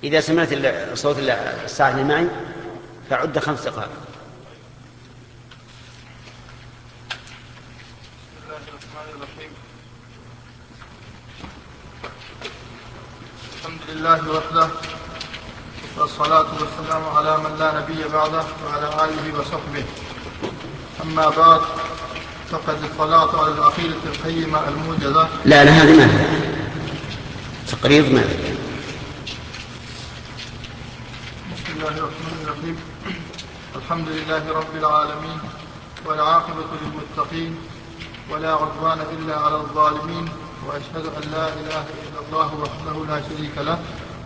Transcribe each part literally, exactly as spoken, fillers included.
إذا سمعت صوت الساعة اللي معي فعد خمس دقائق. بسم الله الرحمن الرحيم. الحمد لله وحده، والصلاة والسلام على من لا نبي بعده وعلى آله وصحبه. أما بعد، فقد اطلعت على العقيدة القيمة الموجزة. لا لا هذه ما تقريض ما. بسم الله الرحمن الرحيم. الحمد لله رب العالمين، والعاقبة للمتقين، ولا عدوان إلا على الظالمين، وأشهد أن لا إله إلا الله وحده لا شريك له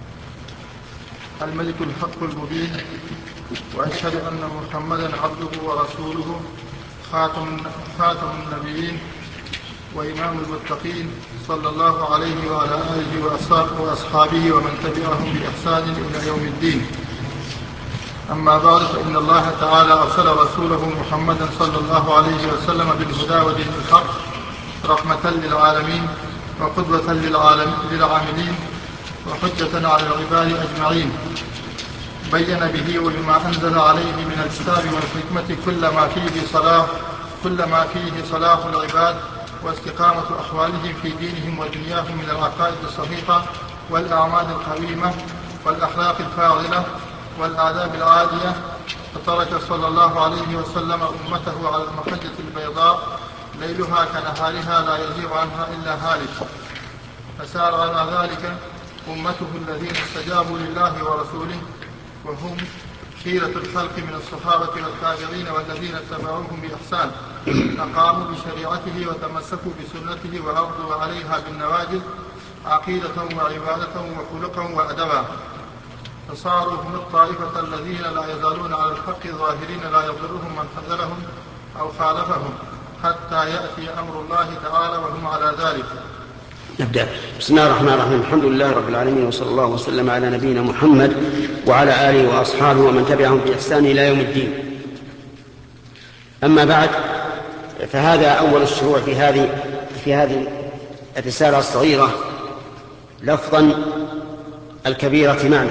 الملك الحق المبين، وأشهد أن محمدا عبده ورسوله خاتم, خاتم النبيين وإمام المتقين، صلى الله عليه وعلى آله وأصحابه ومن تبعهم بإحسان إلى يوم الدين. أما بعد، فإن الله تعالى أرسل رسوله محمدا صلى الله عليه وسلم بالهدى ودين الحق رحمة للعالمين وقدوة للعاملين وحجة على العباد أجمعين. بين به وبما أنزل عليه من الكتاب والحكمة كل ما فيه صلاح كل ما فيه صلاح العباد واستقامة أحوالهم في دينهم ودنياهم من العقائد الصحيحة والأعمال القويمة والأخلاق الفاضلة والآداب العالية. فترك صلى الله عليه وسلم أمته على المحجة البيضاء ليلها كنهارها لا يزيغ عنها إلا هالك. فسار على ذلك أمته الذين استجابوا لله ورسوله، وهم خيرة الخلق من الصحابة والتابعين والذين اتبعوهم بإحسان، أقاموا بشريعته وتمسكوا بسنته وعرضوا عليها بالنواجذ عقيدة وعبادة وخلقا وأدبا. فصاروا هم الطائفة الذين لا يزالون على الحق ظاهرين لا يضرهم من خذلهم أو خالفهم حتى يأتي أمر الله تعالى وهم على ذلك. نبدأ. بسم الله الرحمن الرحيم. الحمد لله رب العالمين، وصلى الله وسلم على نبينا محمد وعلى آله وأصحابه ومن تبعهم بإحسان إلى يوم الدين. أما بعد، فهذا أول الشروع في هذه في هذه الرسالة الصغيرة لفظا الكبيرة معنى،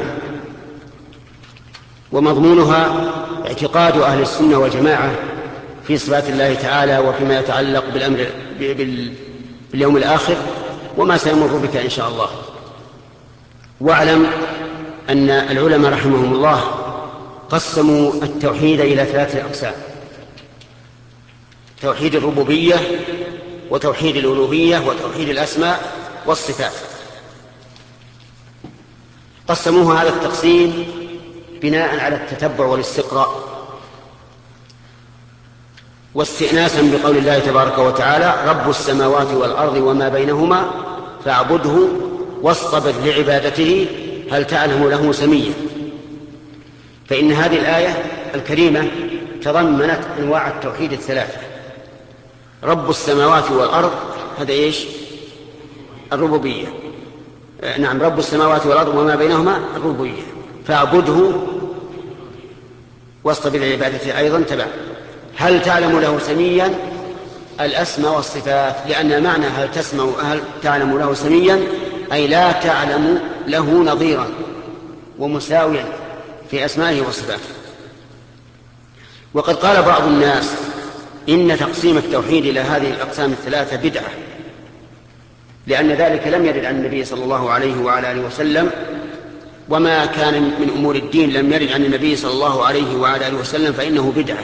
ومضمونها اعتقاد أهل السنة والجماعة في صفات الله تعالى وفيما يتعلق بالأمر باليوم الآخر وما سيمر بك إن شاء الله. واعلم أن العلماء رحمهم الله قسموا التوحيد إلى ثلاثة أقسام: توحيد الربوبية، وتوحيد الألوهية، وتوحيد الأسماء والصفات. قسموه هذا التقسيم بناء على التتبع والاستقراء، واستئناسا بقول الله تبارك وتعالى: رب السماوات والأرض وما بينهما فاعبده واصطبر لعبادته هل تعلم له سميا. فإن هذه الآية الكريمة تضمنت أنواع التوحيد الثلاثة: رب السماوات والأرض، هذا إيش؟ الربوبية. نعم، رب السماوات والأرض وما بينهما الربوبية، فاعبده واصطبر لعبادته أيضا تبع. هل تعلم له سميا؟ الأسماء والصفات، لأن معنى هل تسمع هل تعلم له سميا أي لا تعلم له نظيرا ومساويا في أسمائه وصفاته. وقد قال بعض الناس إن تقسيم التوحيد إلى هذه الأقسام الثلاثة بدعة، لأن ذلك لم يرد عن النبي صلى الله عليه وعلى آله وسلم، وما كان من أمور الدين لم يرد عن النبي صلى الله عليه وعلى آله وسلم فإنه بدعة.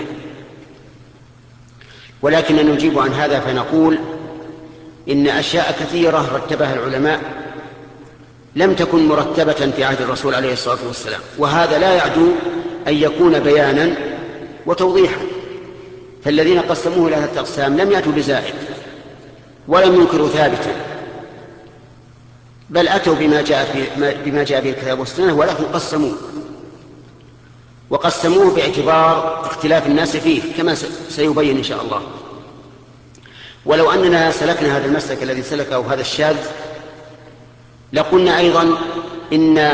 ولكن نجيب عن هذا فنقول إن أشياء كثيرة رتبها العلماء لم تكن مرتبة في عهد الرسول عليه الصلاة والسلام، وهذا لا يعدو أن يكون بيانا وتوضيحا. فالذين قسموه إلى هذه الأقسام لم يأتوا بزائد ولم ينكروا ثابتا، بل أتوا بما جاء في بما جاء به الكتاب والسنة، ولكن قسموه وقسموه باعتبار اختلاف الناس فيه كما سيبين إن شاء الله. ولو أننا سلكنا هذا المسلك الذي سلكه هذا الشاذ لقلنا أيضا إن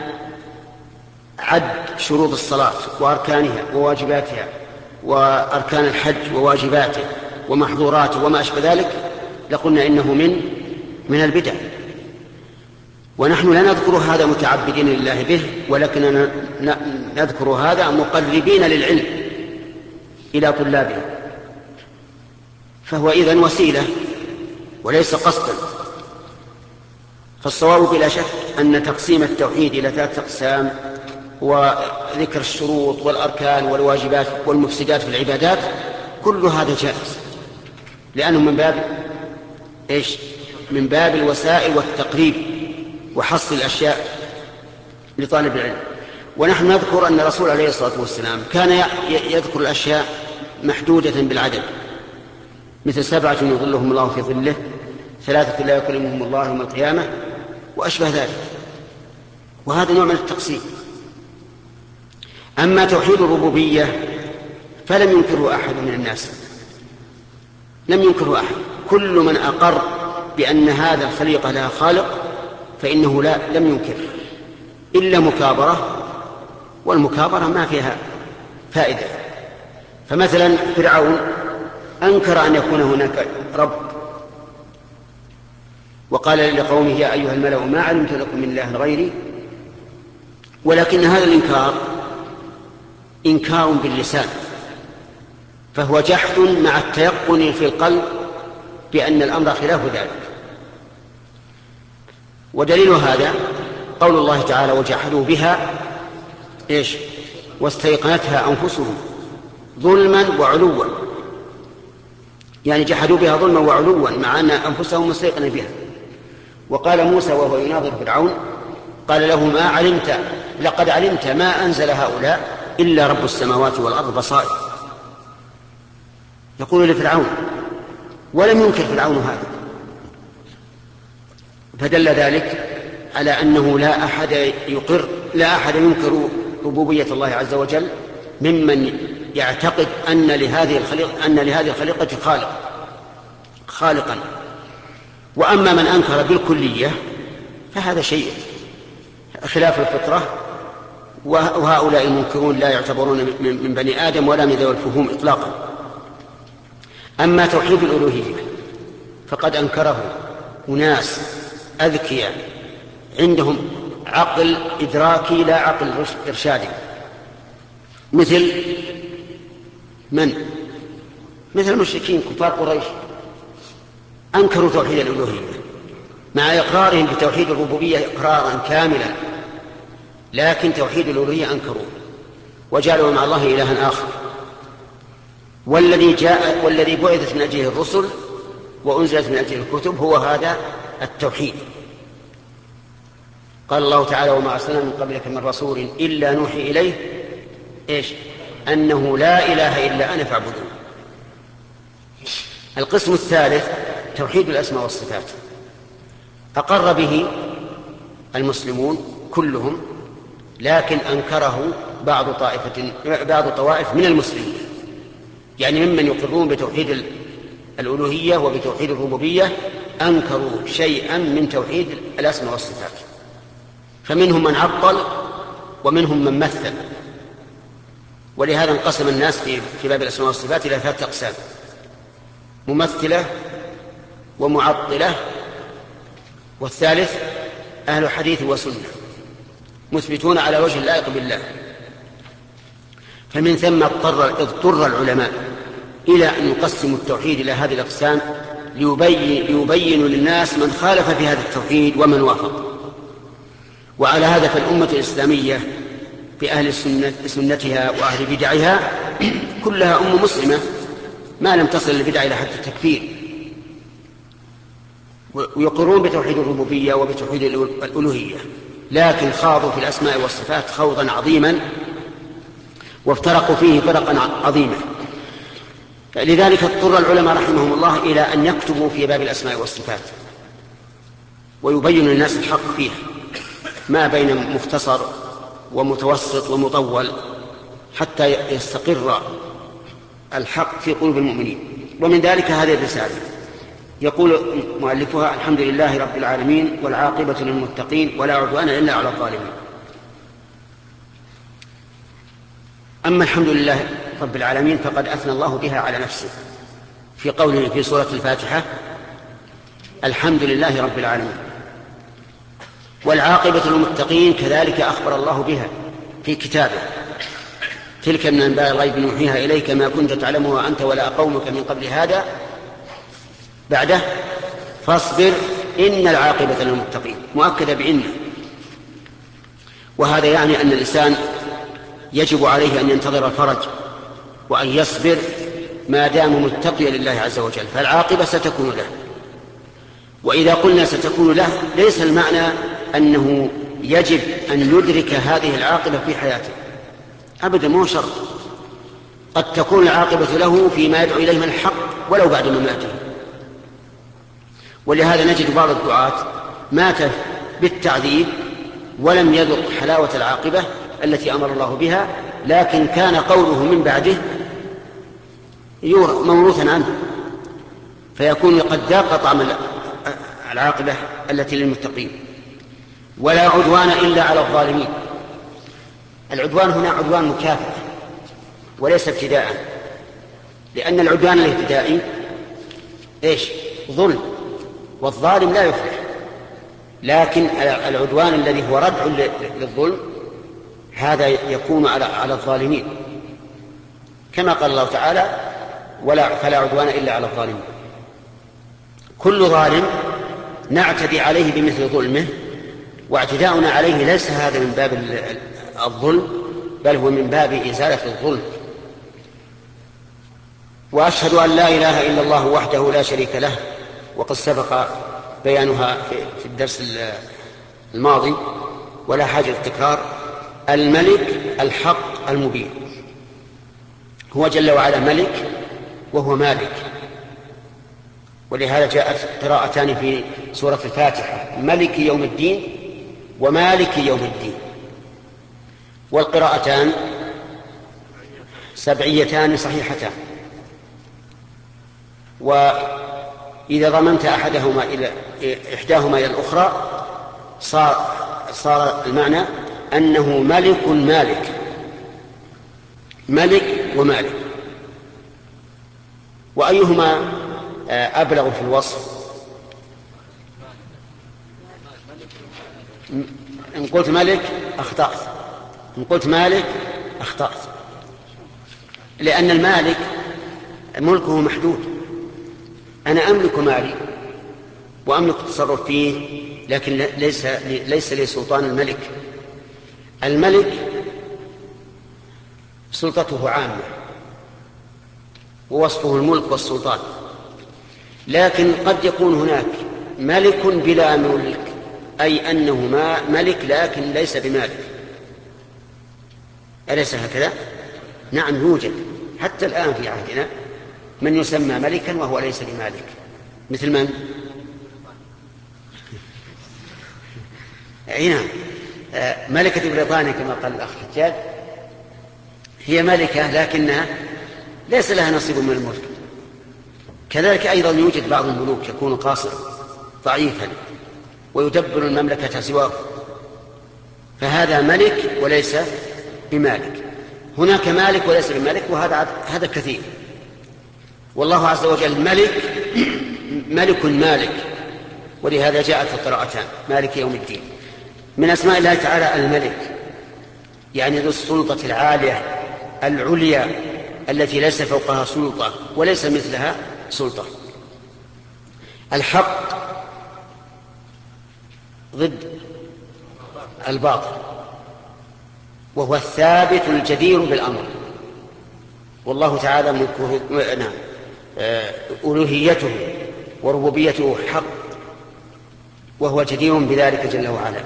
عد شروط الصلاة وأركانها وواجباتها وأركان الحج وواجباته ومحظوراته وما أشبه ذلك لقلنا إنه من من البدع. ونحن لا نذكر هذا متعبدين لله به، ولكننا نذكر هذا مقربين للعلم إلى طلابه، فهو إذن وسيلة وليس قصدا. فالصواب بلا شك أن تقسيم التوحيد إلى ثلاثة أقسام وذكر الشروط والأركان والواجبات والمفسدات في العبادات كل هذا جائز، لأنه من باب إيش؟ من باب الوسائل والتقريب وحصر الأشياء لطالب العلم. ونحن نذكر أن الرسول عليه الصلاة والسلام كان يذكر الأشياء محدودة بالعدد، مثل سبعة يظلهم الله في ظله، ثلاثة لا يكلمهم الله يوم القيامة، وأشبه ذلك، وهذا نوع من التقسيم. أما توحيد الربوبية فلم ينكره أحد من الناس، لم ينكره أحد. كل من أقر بأن هذا الخليقة لها خالق فإنه لا لم ينكر، إلا مكابرة، والمكابرة ما فيها فائدة. فمثلا فرعون أنكر أن يكون هناك رب، وقال لقومه يا أيها الملأ ما علمت لكم من إله غيري، ولكن هذا الإنكار إنكار باللسان، فهو جحد مع التيقن في القلب بأن الأمر خلاف ذلك. ودليل هذا قول الله تعالى وجحدوا بها إيش؟ واستيقنتها أنفسهم ظلما وعلوا، يعني جحدوا بها ظلما وعلوا مع أن أنفسهم مستيقنة بها. وقال موسى وهو يناظر فرعون قال له ما علمت لقد علمت ما أنزل هؤلاء إلا رب السماوات والأرض بصائر، يقول لفرعون، ولم ينكر فرعون هذا. فدل ذلك على أنه لا أحد يقر لا أحد ينكر ربوبية الله عز وجل ممن يعتقد أن لهذه الخليقة أن لهذه الخليقة خالق خالقا. وأما من أنكر بالكلية فهذا شيء خلاف الفطرة، وهؤلاء المنكرون لا يعتبرون من بني آدم ولا من ذوي الفهوم إطلاقا. أما توحيد الألوهية فقد أنكره أناس أذكياء عندهم عقل إدراكي لا عقل إرشادي، مثل من؟ مثل المشركين كفار قريش، أنكروا توحيد الألوهية مع إقرارهم بتوحيد الربوبية إقرارا كاملا، لكن توحيد الألوهية أنكروه وجعلوا مع الله إلها آخر. والذي جاء والذي بعثت من أجله الرسل وأنزلت من أجله الكتب هو هذا التوحيد. قال الله تعالى وما أرسلنا من قبلك من رسول إلا نوحي إليه إيش؟ أنه لا إله إلا أنا فاعبدون. القسم الثالث توحيد الأسماء والصفات، أقر به المسلمون كلهم، لكن أنكره بعض طائفة بعض طوائف من المسلمين، يعني ممن يقرون بتوحيد الألوهية وبتوحيد الربوبية أنكروا شيئا من توحيد الأسماء والصفات، فمنهم من عطل ومنهم من مثل. ولهذا انقسم الناس في في باب الأسماء والصفات إلى ثلاثة أقسام: ممثلة ومعطلة، والثالث أهل حديث وسنة مثبتون على وجه اللائق بالله. فمن ثم اضطر, اضطر العلماء إلى أن يقسموا التوحيد إلى هذه الأقسام ليبين ليبينوا للناس من خالف في هذا التوحيد ومن وافق. وعلى هذا فالأمة الإسلامية بأهل السنة سنتها وأهل بدعها كلها أمة مسلمة ما لم تصل البدع إلى حد التكفير، ويقرون بتوحيد الربوبية وبتوحيد الألوهية، لكن خاضوا في الأسماء والصفات خوضا عظيما وافترقوا فيه فرقا عظيما. لذلك اضطر العلماء رحمهم الله إلى أن يكتبوا في باب الأسماء والصفات ويبين للناس الحق فيها، ما بين مختصر ومتوسط ومطول، حتى يستقر الحق في قلوب المؤمنين. ومن ذلك هذه الرسالة يقول مؤلفها: الحمد لله رب العالمين والعاقبة للمتقين ولا عدوان إلا على الظالمين. أما الحمد لله رب العالمين فقد أثنى الله بها على نفسه في قوله في سورة الفاتحة: الحمد لله رب العالمين. والعاقبة للمتقين كذلك أخبر الله بها في كتابه: تلك من أنباء الغيب نوحيها إليك ما كنت تعلمها أنت ولا قومك من قبل هذا. بعده: فاصبر إن العاقبة للمتقين، مؤكدة بإن. وهذا يعني أن الإنسان يجب عليه أن ينتظر الفرج وأن يصبر ما دام متقيا لله عز وجل، فالعاقبة ستكون له. وإذا قلنا ستكون له ليس المعنى أنه يجب أن يدرك هذه العاقبة في حياته أبدا، مو شرط. قد تكون العاقبة له فيما يدعو إليه من الحق ولو بعد مماته. ولهذا نجد بعض الدعاة مات بالتعذيب ولم يذق حلاوة العاقبة التي أمر الله بها، لكن كان قوله من بعده موروثا عنه، فيكون قد ذاق طعم العاقبة التي للمتقين. ولا عدوان إلا على الظالمين. العدوان هنا عدوان مكافأة وليس ابتداء، لأن العدوان الابتدائي إيش؟ ظلم، والظالم لا يفلح. لكن العدوان الذي هو ردع للظلم هذا يكون على على الظالمين، كما قال الله تعالى: ولا فلا عدوان إلا على الظالمين. كل ظالم نعتدي عليه بمثل ظلمه، واعتداؤنا عليه ليس هذا من باب الظلم، بل هو من باب إزالة الظلم. وأشهد أن لا إله إلا الله وحده لا شريك له، وقد سبق بيانها في الدرس الماضي ولا حاجة للتكرار. الملك الحق المبين، هو جل وعلا ملك وهو مالك. ولهذا جاءت قراءتان في سورة الفاتحة: ملك يوم الدين ومالك يوم الدين. والقراءتان سبعيتان صحيحتان. وإذا ضمنت أحدهما إلى إحداهما إلى الأخرى صار, صار المعنى أنه ملك مالك، ملك ومالك. وأيهما أبلغ في الوصف؟ إن قلت ملك أخطأت، إن قلت مالك أخطأت، لأن المالك ملكه محدود. أنا أملك مالي وأملك التصرف فيه، لكن ليس ليس لي سلطان الملك. الملك سلطته عامة ووصفه الملك والسلطان، لكن قد يكون هناك ملك بلا ملك، أي أنه ما ملك لكن ليس بمالك. أليس هكذا؟ نعم، يوجد حتى الآن في عهدنا من يسمى ملكا وهو ليس بمالك. مثل من؟ نعم، ملكة بريطانيا كما قال الأخ حجاج، هي ملكة لكنها ليس لها نصيب من الملك. كذلك أيضا يوجد بعض الملوك يكون قاصرا ضعيفا ويدبر المملكة سواه، فهذا ملك وليس بمالك. هناك مالك وليس بمالك، وهذا هذا كثير. والله عز وجل ملك ملك مالك، ولهذا جاءت في القراءتان مالك يوم الدين. من أسماء الله تعالى الملك، يعني ذو السلطة العالية العليا التي ليس فوقها سلطة وليس مثلها سلطة. الحق ضد الباطل، وهو الثابت الجدير بالأمر. والله تعالى ملكه نعم ألوهيته وربوبيته حق، وهو جدير بذلك جل وعلا.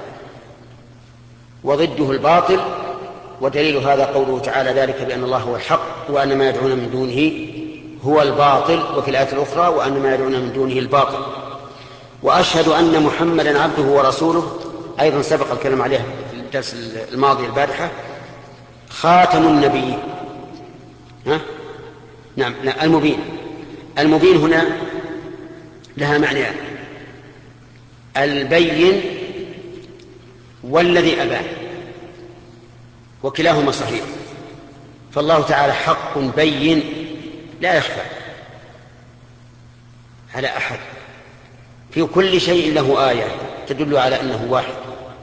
وضده الباطل، ودليل هذا قوله تعالى: ذلك بأن الله هو الحق وأن ما يدعون من دونه هو الباطل. وفي الآية الأخرى: وأن ما يدعون من دونه الباطل. وأشهد أن محمدا عبده ورسوله، أيضا سبق الكلام عليها في الدرس الماضي البارحة. خاتم النبيين، ها؟ نعم، لا المبين. المبين هنا لها معنيان: البين والذي أبان، وكلاهما صحيح. فالله تعالى حق بين لا يخفى على أحد، في كل شيء له آية تدل على أنه واحد.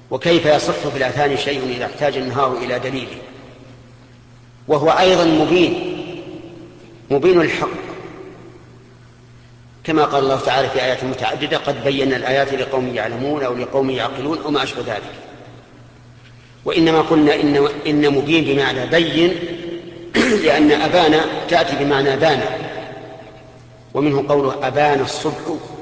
وكيف يصح في الآذان شيء إذا احتاج النهار إلى دليل، وهو أيضا مبين مبين الحق، كما قال الله تعالى في آيات متعددة: قد بينا الآيات لقوم يعلمون أو لقوم يعقلون أو ما أشبه ذلك. وإنما قلنا إن, إن مبين بمعنى بين، لأن أبان تأتي بمعنى بان، ومنه قوله أبان الصبح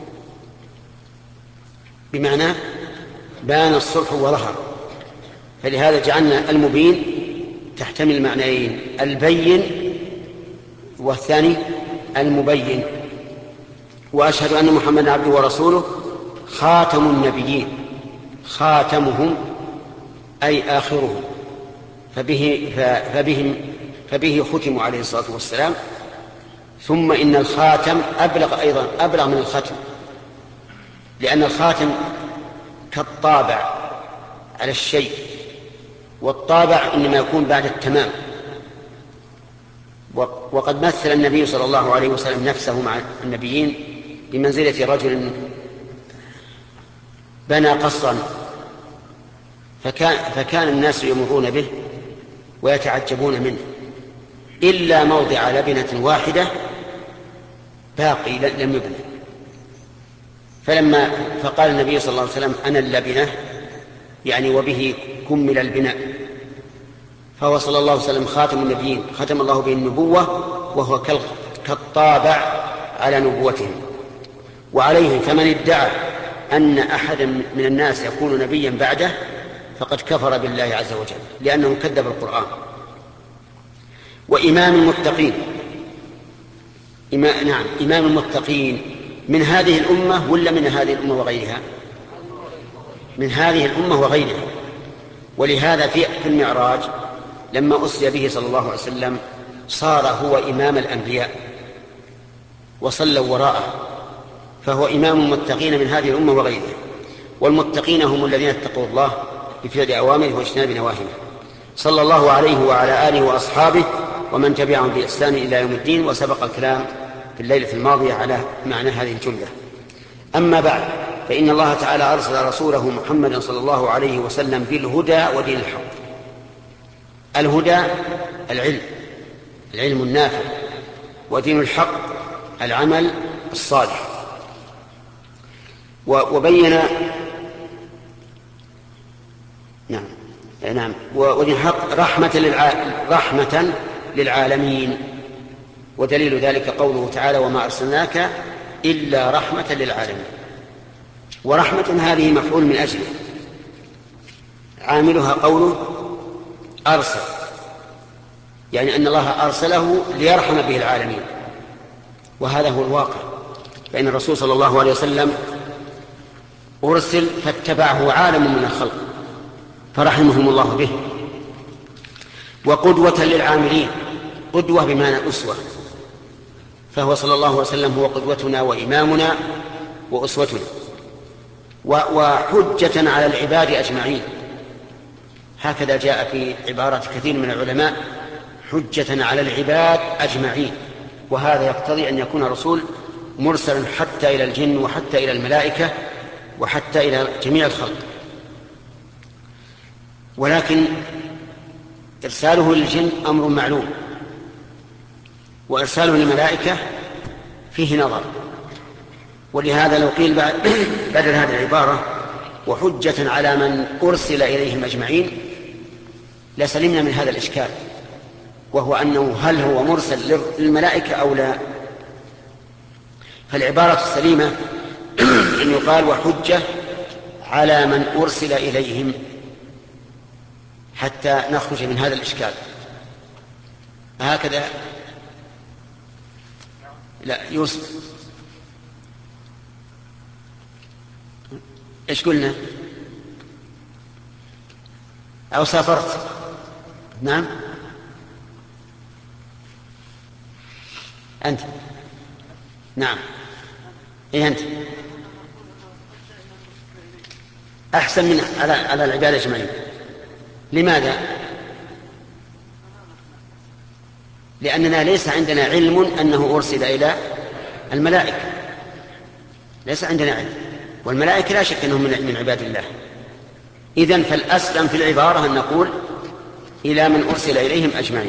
بمعنى بان الصبح وظهر، فلهذا جعلنا المبين تحتمل معنيين: البين والثاني المبين. وأشهد أن محمدا عبده ورسوله خاتم النبيين، خاتمهم أي آخرهم، فبه, فبهم فبه ختموا عليه الصلاة والسلام. ثم إن الخاتم أبلغ أيضا أبلغ من الختم، لأن الخاتم كالطابع على الشيء، والطابع إنما يكون بعد التمام. وقد مثل النبي صلى الله عليه وسلم نفسه مع النبيين بمنزلة رجل بنى قصرا، فكان, فكان الناس يمرون به ويتعجبون منه إلا موضع لبنة واحدة باقي لم يبنى. فلما فقال النبي صلى الله عليه وسلم: أنا اللبنة، يعني وبه كمل البناء. فهو صلى الله عليه وسلم خاتم النبيين، ختم الله به النبوة، وهو كالطابع على نبوتهم. وعليه فمن ادعى أن أحدا من الناس يكون نبيا بعده فقد كفر بالله عز وجل، لأنه كذب القرآن. وإمام المتقين، إمام نعم إمام المتقين من هذه الأمة ولا من هذه الأمة وغيرها؟ من هذه الأمة وغيرها. ولهذا في المعراج لما أسري به صلى الله عليه وسلم صار هو إمام الأنبياء وصلوا وراءه، فهو إمام المتقين من هذه الأمة وغيرها. والمتقين هم الذين اتقوا الله بفعل أوامره واجتناب نواهيه، صلى الله عليه وعلى آله وأصحابه ومن تبعهم بإحسان إلى يوم الدين. وسبق الكلام في الليلة الماضية على معنى هذه الجملة. أما بعد، فإن الله تعالى أرسل رسوله محمدا صلى الله عليه وسلم بالهدى ودين الحق. الهدى العلم العلم النافع، ودين الحق العمل الصالح. وبين نعم نعم ودين الحق رحمة, للع... رحمة للعالمين. ودليل ذلك قوله تعالى: وما أرسلناك إلا رحمة للعالمين. ورحمة هذه مفعول من أجله، عاملها قوله أرسل، يعني أن الله أرسله ليرحم به العالمين، وهذا هو الواقع. فإن الرسول صلى الله عليه وسلم أرسل فاتبعه عالم من الخلق فرحمهم الله به. وقدوة للعاملين، قدوة بمعنى أسوة، فهو صلى الله عليه وسلم هو قدوتنا وإمامنا وأسوتنا. وحجة على العباد أجمعين، هكذا جاء في عبارة كثير من العلماء: حجة على العباد أجمعين. وهذا يقتضي أن يكون الرسول مرسلا حتى إلى الجن وحتى إلى الملائكة وحتى إلى جميع الخلق. ولكن إرساله للجن أمر معلوم، وإرساله للملائكة فيه نظر. ولهذا لو قيل بدل هذه العبارة وحجة على من أرسل إليهم أجمعين لسلمنا من هذا الإشكال، وهو أنه هل هو مرسل للملائكة أو لا؟ فالعبارة السليمة أن يقال وحجة على من أرسل إليهم، حتى نخرج من هذا الإشكال. هكذا لا يوسف، إيش قلنا؟ أو سافرت؟ نعم أنت، نعم إيه أنت أحسن من على على العباد أجمعين. لماذا؟ لأننا ليس عندنا علم أنه أرسل إلى الملائكة، ليس عندنا علم، والملائكة لا شك أنهم من عباد الله. إذن فالأسلم في العبارة أن نقول إلى من أرسل إليهم أجمعين.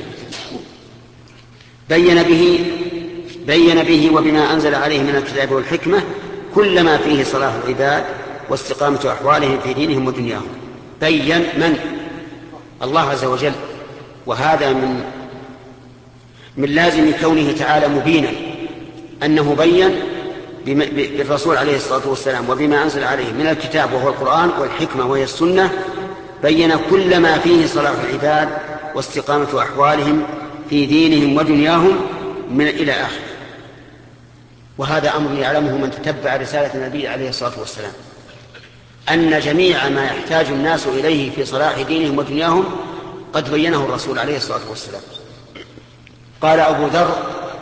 بين به بين به وبما أنزل عليه من الكتاب والحكمة كل ما فيه صلاح العباد واستقامة أحوالهم في دينهم ودنياهم. بين من؟ الله عز وجل. وهذا من من لازم كونه تعالى مبينا، أنه بين بالرسول عليه الصلاة والسلام وبما أنزل عليه من الكتاب وهو القرآن والحكمة وهي السنة، بين كل ما فيه صلاح العباد واستقامة أحوالهم في دينهم ودنياهم من إلى آخر. وهذا أمر يعلمه من تتبع رسالة النبي عليه الصلاة والسلام، أن جميع ما يحتاج الناس إليه في صلاح دينهم ودنياهم قد بينه الرسول عليه الصلاة والسلام. قال أبو ذر،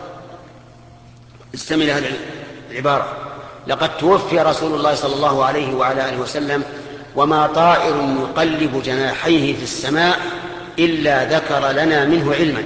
استمع هذه العبارة: لقد توفي رسول الله صلى الله عليه وعلى آله وسلم وما طائر يقلب جناحيه في السماء إلا ذكر لنا منه علما.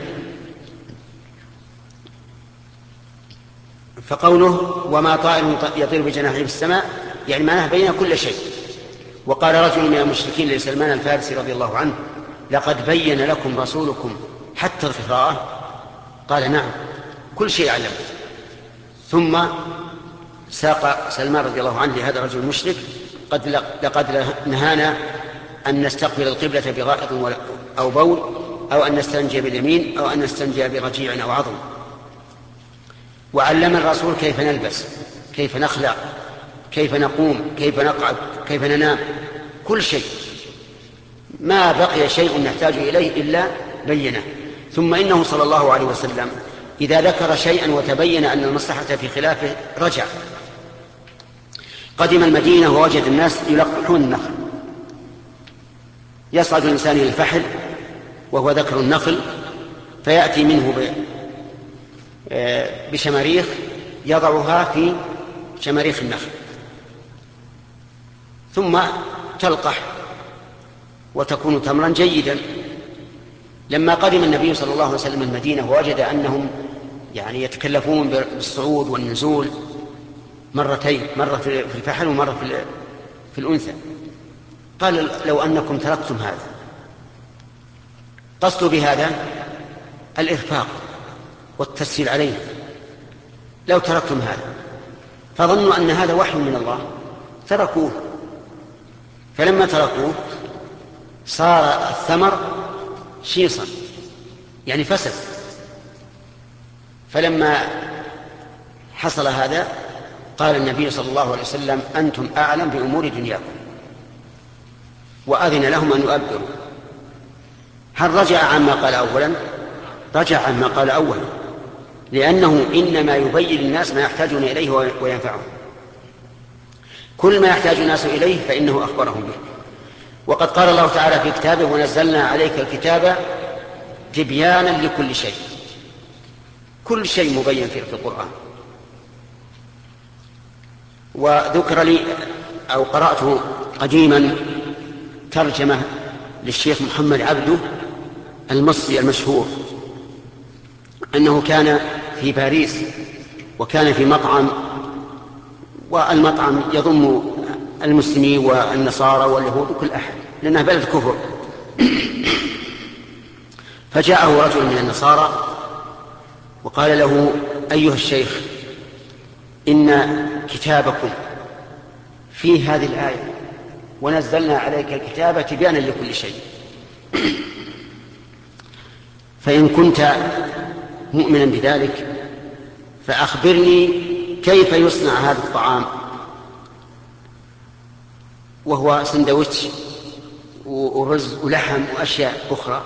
فقوله وما طائر يطير بجناحيه في السماء يعني معناه بين كل شيء. وقال رجل من المشركين لسلمان الفارسي رضي الله عنه: لقد بين لكم رسولكم حتى القراءة؟ قال: نعم، كل شيء علمه. ثم ساق سلمان رضي الله عنه لهذا الرجل المشرك: قد لقد نهانا أن نستقبل القبلة بغائط أو بول، أو أن نستنجي باليمين، أو أن نستنجي برجيع أو عظم. وعلم الرسول كيف نلبس، كيف نخلع، كيف نقوم، كيف نقعد، كيف ننام، كل شيء. ما بقي شيء نحتاج إليه إلا بينه. ثم إنه صلى الله عليه وسلم إذا ذكر شيئا وتبين أن المصلحة في خلافه رجع. قدم المدينة ووجد الناس يلقحون النخل، يصعد الإنسان إلى الفحل وهو ذكر النخل، فيأتي منه بشماريخ يضعها في شماريخ النخل، ثم تلقح وتكون تمرا جيدا. لما قدم النبي صلى الله عليه وسلم المدينة ووجد أنهم يعني يتكلفون بالصعود والنزول مرتين، مرة في الفحل ومرة في الأنثى، قال: لو أنكم تركتم هذا. قصدوا بهذا الإرفاق والتسهيل عليه، لو تركتم هذا. فظنوا أن هذا وحي من الله تركوه. فلما تركوه صار الثمر شيصا، يعني فسد. فلما حصل هذا قال النبي صلى الله عليه وسلم: أنتم أعلم بأمور دنياكم، وأذن لهم أن يؤبروا. هل رجع عما قال أولا؟ رجع عما قال أولا، لأنه إنما يبين الناس ما يحتاجون إليه وينفعهم. كل ما يحتاج الناس إليه فإنه أخبرهم به. وقد قال الله تعالى في كتابه: ونزلنا عليك الكتاب تبيانا لكل شيء. كل شيء مبين في القرآن. وذكر لي أو قرأته قديما ترجمة للشيخ محمد عبده المصري المشهور، أنه كان في باريس وكان في مطعم، والمطعم يضم المسلمين والنصارى واليهود وكل أحد لأنها بلد كفر. فجاءه رجل من النصارى وقال له: أيها الشيخ، إن كتابكم في هذه الآية: ونزلنا عليك الكتاب تبيانا لكل شيء، فإن كنت مؤمنا بذلك فأخبرني كيف يصنع هذا الطعام، وهو سندويتش ورز ولحم وأشياء أخرى.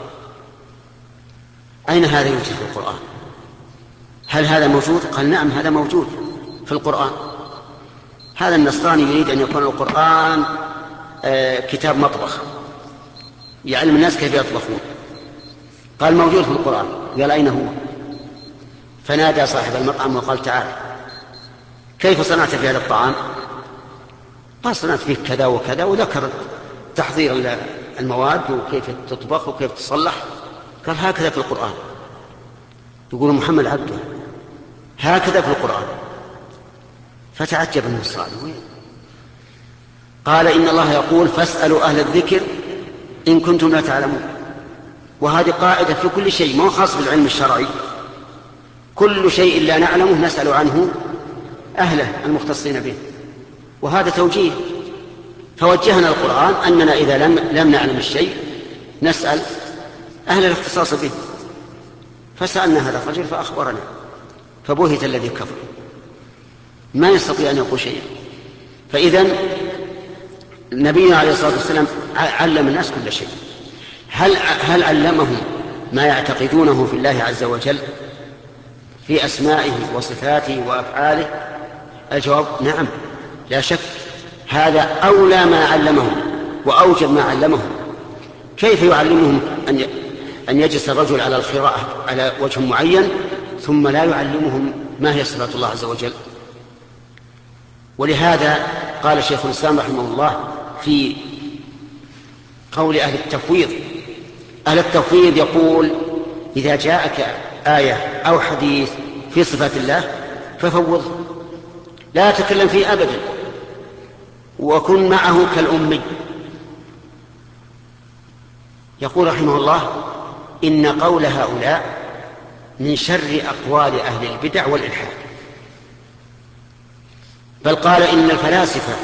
أين هذا يوجد في القرآن؟ هل هذا موجود؟ قال: نعم، هذا موجود في القرآن. هذا النصراني يريد أن يكون القرآن آه كتاب مطبخ يعلم الناس كيف يطبخون. قال: موجود في القرآن. قال: أين هو؟ فنادى صاحب المطعم وقال: تعال، كيف صنعت في هذا الطعام؟ قال: صنعت فيه كذا وكذا، وذكر تحضير المواد وكيف تطبخ وكيف تصلح. قال: هكذا في القرآن. يقول محمد عبده هكذا في القرآن. فتعجب النصراني: قال إن الله يقول فاسألوا أهل الذكر إن كنتم لا تعلمون. وهذه قاعدة في كل شيء، ما هو خاص بالعلم الشرعي، كل شيء لا نعلمه نسأل عنه أهله المختصين به، وهذا توجيه. فوجهنا القرآن أننا إذا لم, لم نعلم الشيء نسأل أهل الاختصاص به. فسألنا هذا الرجل فأخبرنا، فبهت الذي كفر، ما يستطيع أن يقول شيئا. فإذن نبينا عليه الصلاة والسلام علم الناس كل شيء. هل, هل علمهم ما يعتقدونه في الله عز وجل في أسمائه وصفاته وأفعاله؟ الجواب نعم لا شك، هذا أولى ما علمهم وأوجب ما علمهم. كيف يعلمهم أن أن يجلس الرجل على القراءة على وجه معين ثم لا يعلمهم ما هي صفات الله عز وجل؟ ولهذا قال شيخ الإسلام رحمه الله في قول أهل التفويض، أهل التفويض يقول إذا جاءك آية أو حديث في صفات الله ففوضه، لا تكلم فيه أبدا، وكن معه كالأمي. يقول رحمه الله إن قول هؤلاء من شر أقوال أهل البدع والإلحاد. بل قال إن الفلاسفة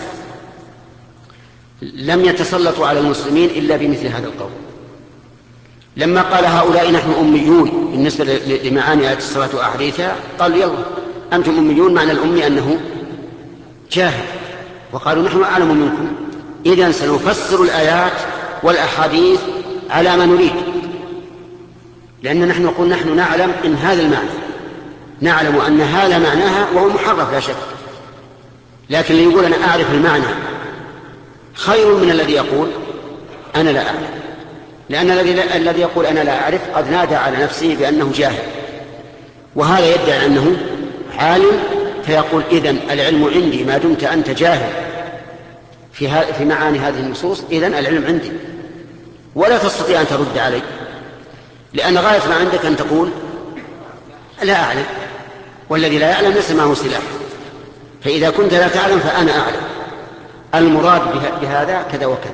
لم يتسلطوا على المسلمين إلا بمثل هذا القول. لما قال هؤلاء نحن أميون بالنسبة لمعاني آيات الصلاة وأحاديثها، قالوا يلا أنتم أميون، معنى الأمي أنه جاهل، وقالوا نحن أعلم منكم، إذن سنفسر الآيات والأحاديث على ما نريد، لأن نحن نقول نحن نعلم إن هذا المعنى، نعلم أن هذا معناها وهو محرف لا شك، لكن اللي يقول أنا أعرف المعنى خير من الذي يقول أنا لا أعلم، لأن الذي يقول أنا لا أعرف قد نادى على نفسه بأنه جاهل، وهذا يدعي أنه عالم، فيقول إذن العلم عندي ما دمت أنت جاهل في, في معاني هذه النصوص، إذن العلم عندي، ولا تستطيع أن ترد علي، لأن غاية ما عندك أن تقول لا أعلم، والذي لا يعلم ليس معه سلاح. فإذا كنت لا تعلم فأنا أعلم، المراد بهذا كذا وكذا.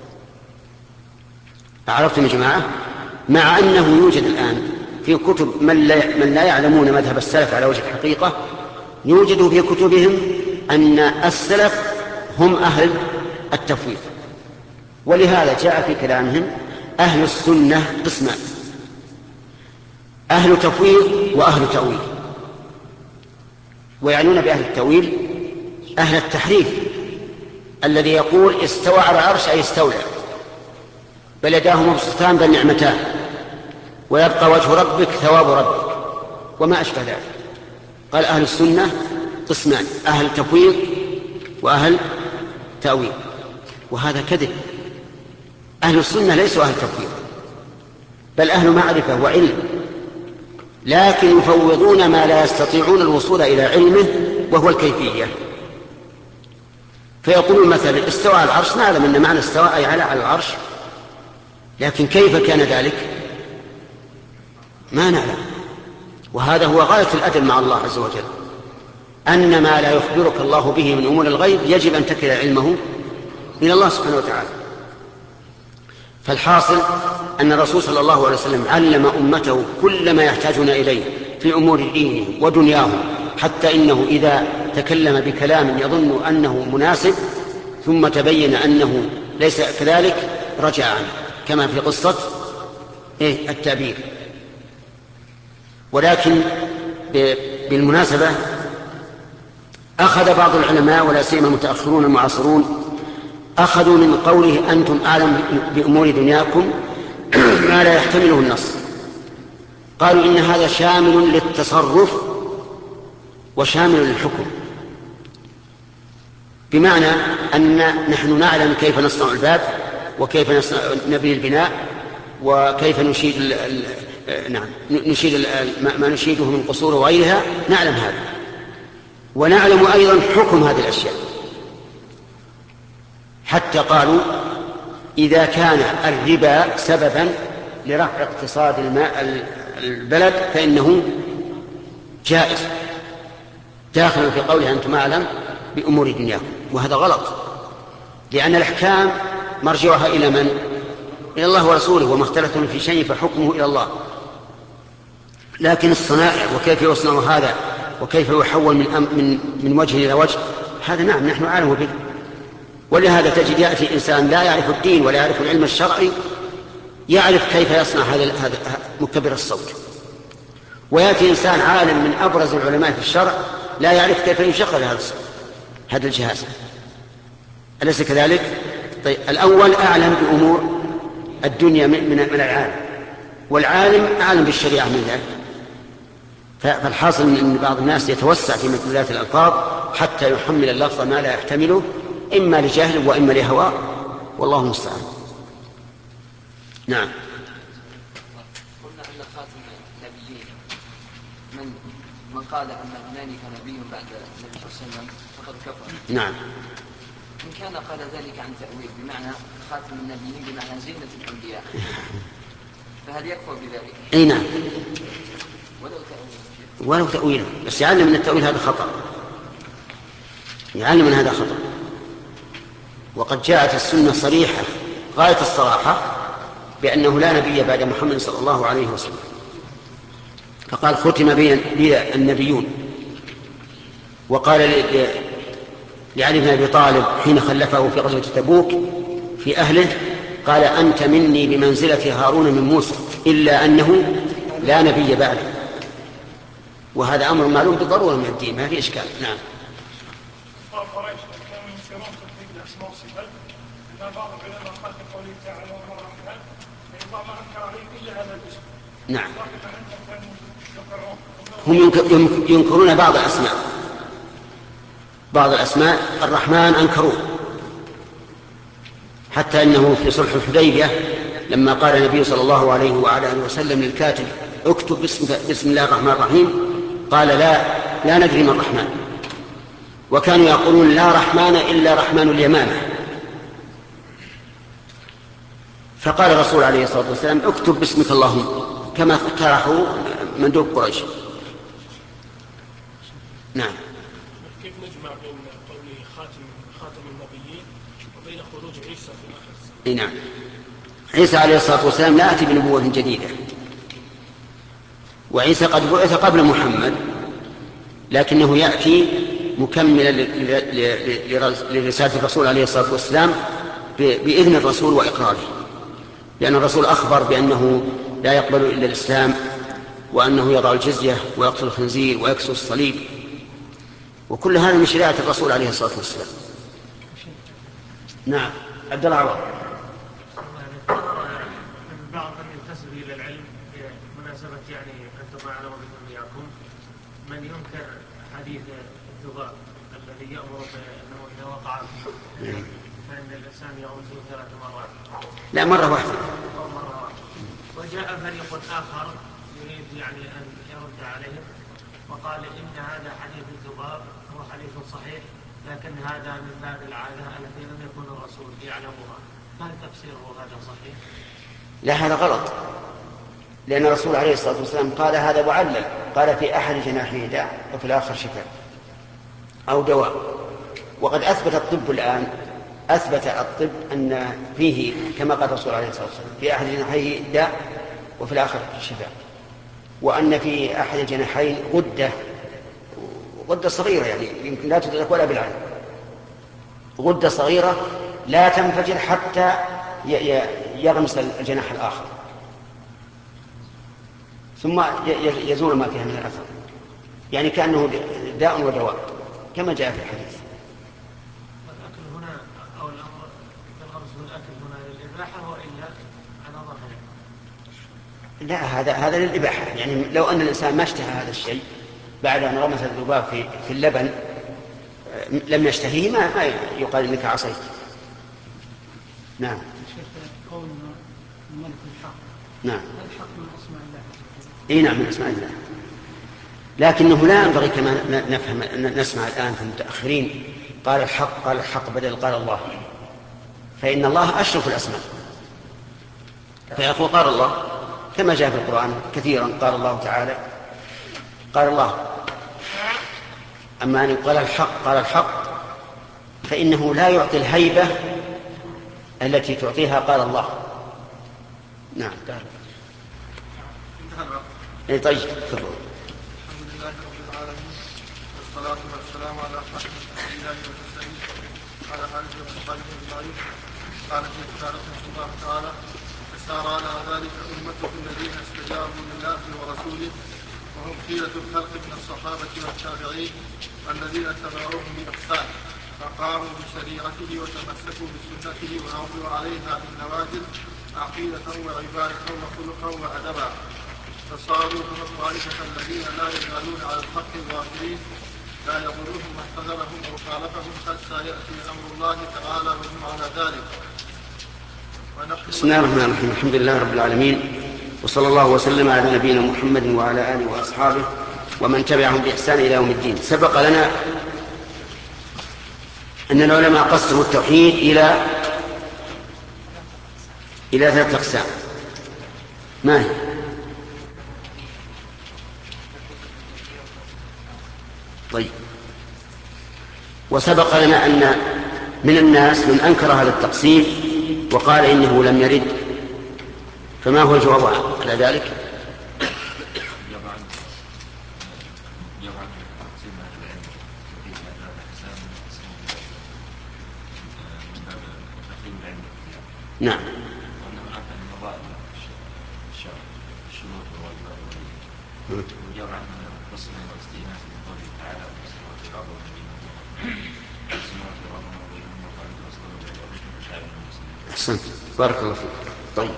عرفتم يا جماعة؟ مع أنه يوجد الآن في كتب من لا, من لا يعلمون مذهب السلف على وجه الحقيقة، يوجد في كتبهم أن السلف هم أهل التفويض، ولهذا جاء في كلامهم أهل السنة قسمان: أهل تفويض وأهل تأويل. ويعنون بأهل التأويل أهل التحريف الذي يقول استوى على العرش أي استولى، بل يداه مبسوطتان بل نعمتان، ويبقى وجه ربك ثواب ربك، وما أشبه ذلك. قال أهل السنة قسمان: أهل تفويض وأهل تأويل، وهذا كذب. أهل السنة ليسوا أهل تفويض، بل أهل معرفة وعلم، لكن يفوضون ما لا يستطيعون الوصول إلى علمه وهو الكيفية. فيقولون مثلا استوى على العرش، نعلم أن معنى استوى أي على على العرش، لكن كيف كان ذلك ما نعلم. وهذا هو غاية الأدب مع الله عز وجل، أن ما لا يخبرك الله به من أمور الغيب يجب أن تكل علمه إلى الله سبحانه وتعالى. فالحاصل أن الرسول صلى الله عليه وسلم علم أمته كل ما يحتاجون إليه في أمور دينهم ودنياهم، حتى إنه إذا تكلم بكلام يظن أنه مناسب ثم تبين أنه ليس كذلك رجع عنه، كما في قصة إيه التعبير. ولكن بالمناسبة أخذ بعض العلماء ولا سيما المتأخرون المعاصرون أخذوا من قوله أنتم أعلم بأمور دنياكم ما لا يحتمله النص، قالوا إن هذا شامل للتصرف وشامل للحكم، بمعنى أن نحن نعلم كيف نصنع الباب وكيف نبني البناء وكيف نشيد ال ال نعم نشيد ال ما نشيده من قصور وغيرها، نعلم هذا، ونعلم أيضا حكم هذه الأشياء. حتى قالوا إذا كان الربا سببا لرفع اقتصاد الماء البلد فإنه جائز، داخل في قوله أنتم أعلم بأمور دنياكم، وهذا غلط. لأن الأحكام مرجعها إلى من؟ إلى الله ورسوله، وما اختلفتم في شيء فحكمه إلى الله. لكن الصنائع وكيف يصنع هذا وكيف يحول من, من, من وجه إلى وجه، هذا نعم نحن عالم به. ولهذا تجد يأتي إنسان لا يعرف الدين ولا يعرف العلم الشرعي يعرف كيف يصنع هذا مكبر الصوت، ويأتي إنسان عالم من أبرز العلماء في الشرع لا يعرف كيف يشغل هذا الصوت هذا الجهاز. أليس كذلك؟ طيب، الأول أعلم بأمور الدنيا من العالم، والعالم أعلم بالشريعة من ذلك. فالحاصل أن بعض الناس يتوسع في مدلولات الألفاظ حتى يحمل اللفظ ما لا يحتمله، إما لجهل وإما لهواء، والله المستعان. نعم. قلنا أن خاتم النبيين من من قال أن هنالك نبي بعد النبي صلى الله عليه وسلم فقد كفر. نعم. إن كان قال ذلك عن تأويل بمعنى خاتم النبيين بمعنى زينة الأنبياء، فهل يكفر بذلك؟ أي نعم. ولو تأويل ولو تأويله، بس يعلم من التأويل هذا خطأ، يعلم من هذا خطأ. وقد جاءت السنة صريحة غاية الصراحة بأنه لا نبي بعد محمد صلى الله عليه وسلم. فقال ختم بي النبيون. وقال لعلي بن أبي طالب حين خلفه في غزوة تبوك في أهله، قال أنت مني بمنزلة هارون من موسى إلا أنه لا نبي بعده. وهذا أمر معلوم بالضرورة من الدين، ما في إشكال. نعم. قريش كانوا ينكرون تطبيق الأسماء والصفات، إن بعض العلماء قال في قوله تعالى وما الرحمن فإن ما أنكر عليهم إلا هذا الاسم. نعم. هم ينكرون بعض الأسماء، بعض الأسماء الرحمن أنكروه، حتى أنه في صلح الحديبية لما قال النبي صلى الله عليه وعلى آله وسلم للكاتب اكتب باسم, بسم الله الرحمن الرحيم، قال لا لا ندري ما الرحمن. وكانوا يقولون لا رحمن إلا رحمن اليمامة. فقال الرسول عليه الصلاة والسلام اكتب باسمك اللهم، كما اقترحوا مندوب قريش. نعم. كيف نجمع بين قوله خاتم خاتم النبيين وبين خروج عيسى في آخر الزمان؟ نعم. عيسى عليه الصلاة والسلام لا يأتي بنبوة جديدة، وعيسى قد بعث قبل محمد، لكنه يأتي مكملا لرسالة الرسول عليه الصلاة والسلام بإذن الرسول وإقراره، لأن الرسول أخبر بأنه لا يقبل إلا الإسلام، وأنه يضع الجزية ويقتل الخنزير ويكسر الصليب، وكل هذا من شريعة الرسول عليه الصلاة والسلام. نعم. عبد الله عوض. بعض من ينتسب إلى العلم بمناسبة يعني أنتم أعلم بكم إياكم من ينكر حديث الذباب الذي يأمر بأنه إذا وقع فإن الإنسان يغسل ثلاث مرات. لا، مرة واحدة. مرة واحدة. وجاء فريق آخر يريد يعني أن يرد عليهم وقال إن هذا حديث الذباب هو حديث صحيح، لكن هذا من باب العادة التي لم يكن الرسول يعلمها. هل تفسيره هذا صحيح؟ لا، هذا غلط، لأن الرسول عليه الصلاة والسلام قال هذا معلل، قال في أحد جناحيه داء وفي الآخر شفاء أو دواء. وقد أثبت الطب الآن، أثبت الطب أن فيه كما قال الرسول عليه الصلاة والسلام في أحد جناحيه داء وفي الآخر شفاء، وأن في أحد الجناحين غدة غدة صغيرة يعني يمكن لا تدرك ولا بالعين، غدة صغيرة لا تنفجر حتى يغمس الجناح الآخر ثم يزول ما فيها من الأثر، يعني كأنه داء ودواء كما جاء في الحديث. الأكل هنا أو الأمر بالغمس والأكل هنا للإباحة وإلا على ظاهره؟ لا، هذا هذا للإباحة، يعني لو أن الإنسان ما اشتهى هذا الشيء بعد أن غمس الذباب في في اللبن لم يشتهيه ما ما يقال إنك عصيت. نعم. قول الملك الحق. نعم. الحق من أسماء الله. إيه نعم، من أسماء الله، لكنه لا ينبغي كما نفهم نسمع الآن في المتأخرين قال الحق قال الحق بدل قال الله، فإن الله أشرف الأسماء، فيقول قال الله كما جاء في القرآن كثيرا، قال الله تعالى قال الله. أما أن قال الحق قال الحق فإنه لا يعطي الهيبة التي تعطيها قال الله. نعم قال. اي طيب تفضل. الحمد لله رب العالمين والصلاة والسلام على خاتم الأنبياء والمرسلين وعلى آله وصحبه أجمعين. قال الشيخ رحمه الله تعالى: فسار على ذلك أمته الذين استجابوا لله ورسوله، وهم خيرة الخلق من الصحابة والتابعين الذين اتبعوهم بإحسان، فقاموا بشريعته وتمسكوا بسنته وعملوا عليها بالنواجذ عقيدة وعبادة وخلقا وأدبا، فصاروا هم الطائفة الذين لا يزالون على الحق الظاهرين، لا يضرهم من خذلهم أو خالفهم حتى يأتي أمر الله تعالى وهم على ذلك. بسم الله الرحمن الرحيم. الحمد لله رب العالمين، وصلى الله وسلم على نبينا محمد وعلى آله وأصحابه ومن تبعهم بإحسان إلى يوم الدين. سبق لنا أن العلماء قسموا التوحيد إلى إلى ثلاثة أقسام. ما هي؟ طيب. وسبق لنا أن من الناس من أنكر هذا التقسيم وقال إنه لم يرد، فما هو الجواب على ذلك؟ نعم. أحسنت، بارك الله فيك. طيب،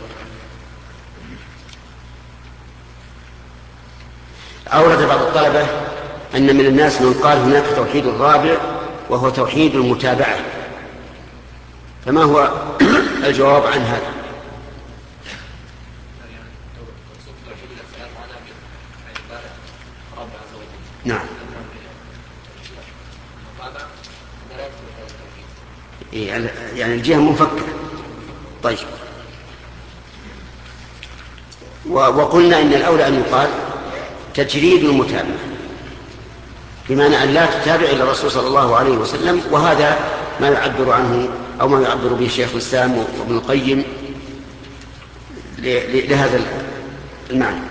أورد بعض الطلبة أن من الناس من قال هناك توحيد الرابع وهو توحيد المتابعة، فما هو الجواب عن هذا؟ نعم. يعني الجهة منفكة. طيب، وقلنا إن الأولى أن يقال تجريد المتابعة، بمعنى أن لا تتابع إلى الرسول صلى الله عليه وسلم، وهذا ما يعبر عنه أو ما يعبر به الشيخ الإسلام وابن القيم لهذا المعنى.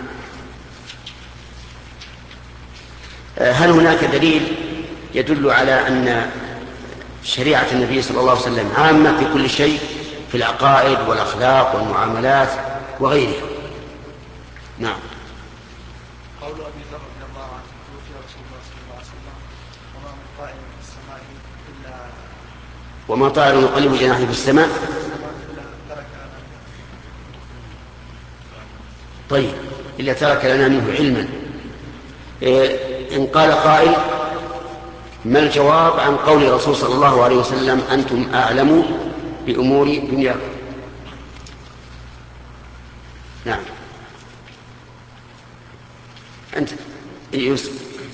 هل هناك دليل يدل على أن شريعة النبي صلى الله عليه وسلم عامة في كل شيء، في العقائد والأخلاق والمعاملات وغيرها؟ نعم. قول أبي ذر رضي الله عنه: توفي رسول الله صلى الله عليه وسلم وما من طائر في السماء إلا وما طائر يقلب جناحه في السماء. طيب، إلا ترك لنا منه علما. إن قال قائل: ما الجواب عن قول الرسول صلى الله عليه وسلم: أنتم أعلموا بأمور دنياكم؟ نعم. أنت يوسف.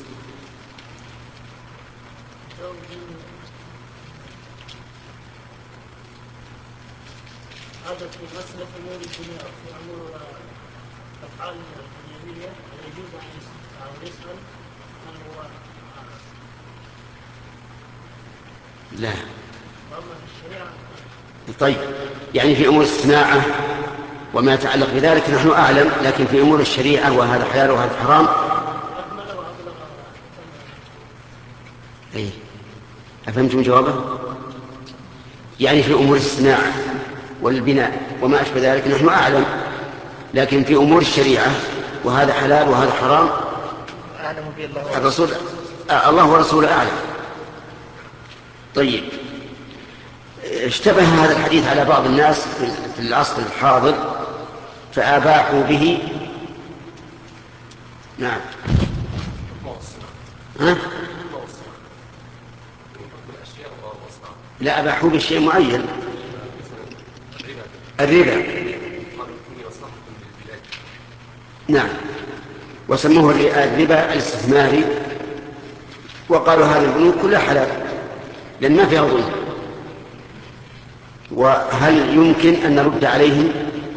هذا في مسألة أمور الدنيا، في أمور أفعال الدنيوية يجوز أن يسأل من هو. لا. طيب، يعني في أمور الصناعة وما يتعلق بذلك نحن أعلم، لكن في أمور الشريعة وهذا حلال وهذا حرام. أي، أفهمتم جوابه؟ يعني في أمور الصناعة والبناء وما أشبه ذلك نحن أعلم، لكن في أمور الشريعة وهذا حلال وهذا حرام أعلم بالله الرسول الله ورسوله أعلم. طيب، اشتبه هذا الحديث على بعض الناس في العصر الحاضر فأباحوا به. نعم. ها؟ لا، أباحوا بالشيء معين، الربا. نعم، وسموه الربا الاستثماري، وقالوا هذه البنوك كلها حلال لأن ما فيها ظلم. وهل يمكن أن نرد عليهم؟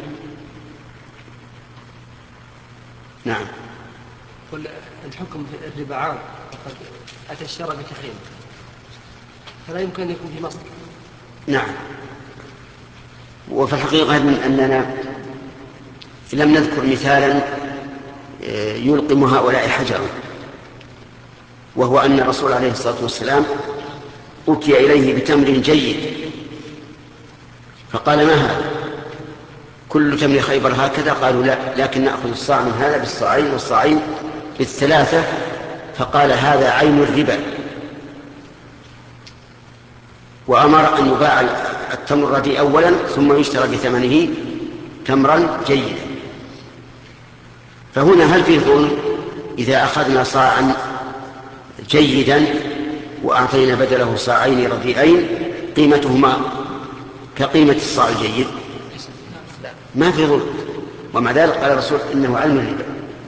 نعم. قل الحكم في الربا عام، فقد أتى الشرع بتحريمه، فلا يمكن أن يكون في مصر. نعم. وفي الحقيقة أننا لم نذكر مثالا يلقم هؤلاء حجرا، وهو أن الرسول عليه الصلاة والسلام أتي إليه بتمر جيد فقال: ما هذا؟ كل تمر خيبر هكذا؟ قالوا: لا، لكن نأخذ الصاع من هذا بالصاعين والصاعين بالثلاثة. فقال: هذا عين الربا. وأمر أن يباع التمر الرديء أولا ثم يشترى بثمنه تمرا جيدا. فهنا هل فيه ظلم إذا أخذنا صاعا جيدا وأعطينا بدله صاعين رديئين قيمتهما كقيمة الصاع الجيد؟ ما في ظلم. ومع ذلك قال الرسول: إنه علم الربا.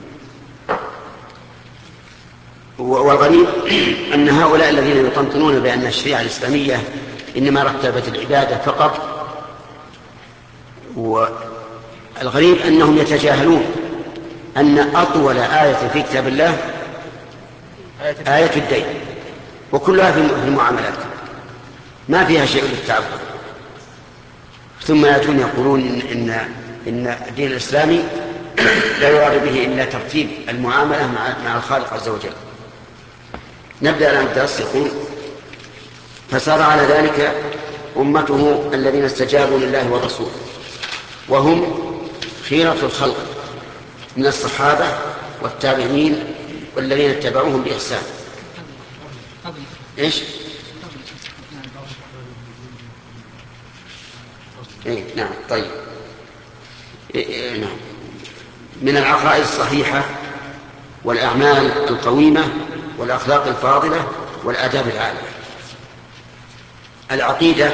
والغريب أن هؤلاء الذين يطنطنون بأن الشريعة الإسلامية إنما رتبت العبادة فقط، والغريب أنهم يتجاهلون أن أطول آية في كتاب الله آية الدين، وكلها في المعاملات ما فيها شيء للتعبد. ثم يأتون يقولون إن, إن, إن الدين الإسلامي لا يراد به إلا ترتيب المعاملة مع, مع الخالق عز وجل. نبدأ الآن الدرس. يقول: فسار على ذلك أمته الذين استجابوا لله ورسوله، وهم خيرة الخلق من الصحابة والتابعين والذين اتبعوهم بإحسان. إيش؟ إيه نعم. طيب. إيه إيه نعم. من العقائد الصحيحة والأعمال القويمة والأخلاق الفاضلة والآداب العالية. العقيدة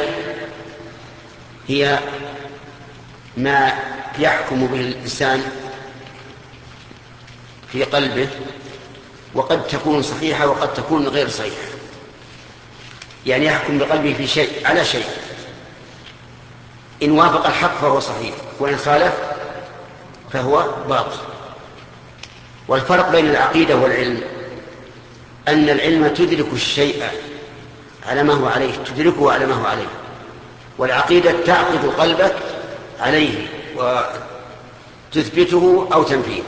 هي ما يحكم به الإنسان في قلبه، وقد تكون صحيحة وقد تكون غير صحيحة. يعني يحكم بقلبه في شيء على شيء، إن وافق الحق فهو صحيح، وإن خالف فهو باطل. والفرق بين العقيدة والعلم أن العلم تدرك الشيء على ما هو عليه، تدركه على ما هو عليه، والعقيدة تعقد قلبك عليه وتثبته أو تنفيه.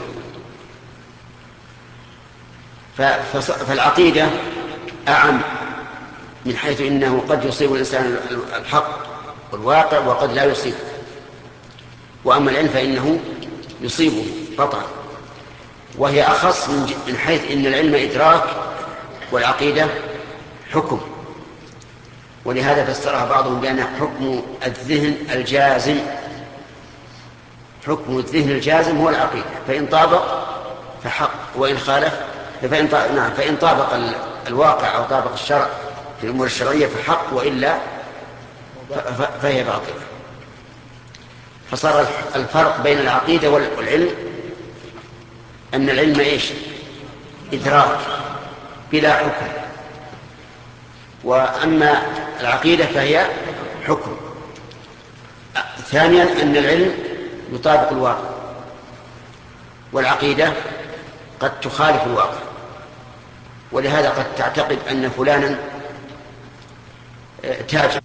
فالعقيدة أعم من حيث إنه قد يصيب الإنسان الحق والواقع وقد لا يصيبه، وأما العلم فإنه يصيبه قطعا، وهي أخص من حيث إن العلم إدراك والعقيدة حكم. ولهذا فسرها بعضهم بأنه حكم الذهن الجازم. حكم الذهن الجازم هو العقيدة، فإن طابق فحق، وإن خالف فإن طابق, نعم فإن طابق الواقع أو طابق الشرع في الأمور الشرعية فحق، وإلا فهي باطلة. فصار الفرق بين العقيدة والعلم أن العلم إيش؟ إدراك بلا حكم، وأما العقيدة فهي حكم. ثانيا أن العلم يطابق الواقع، والعقيدة قد تخالف الواقع. ولهذا قد تعتقد أن فلانا تاجر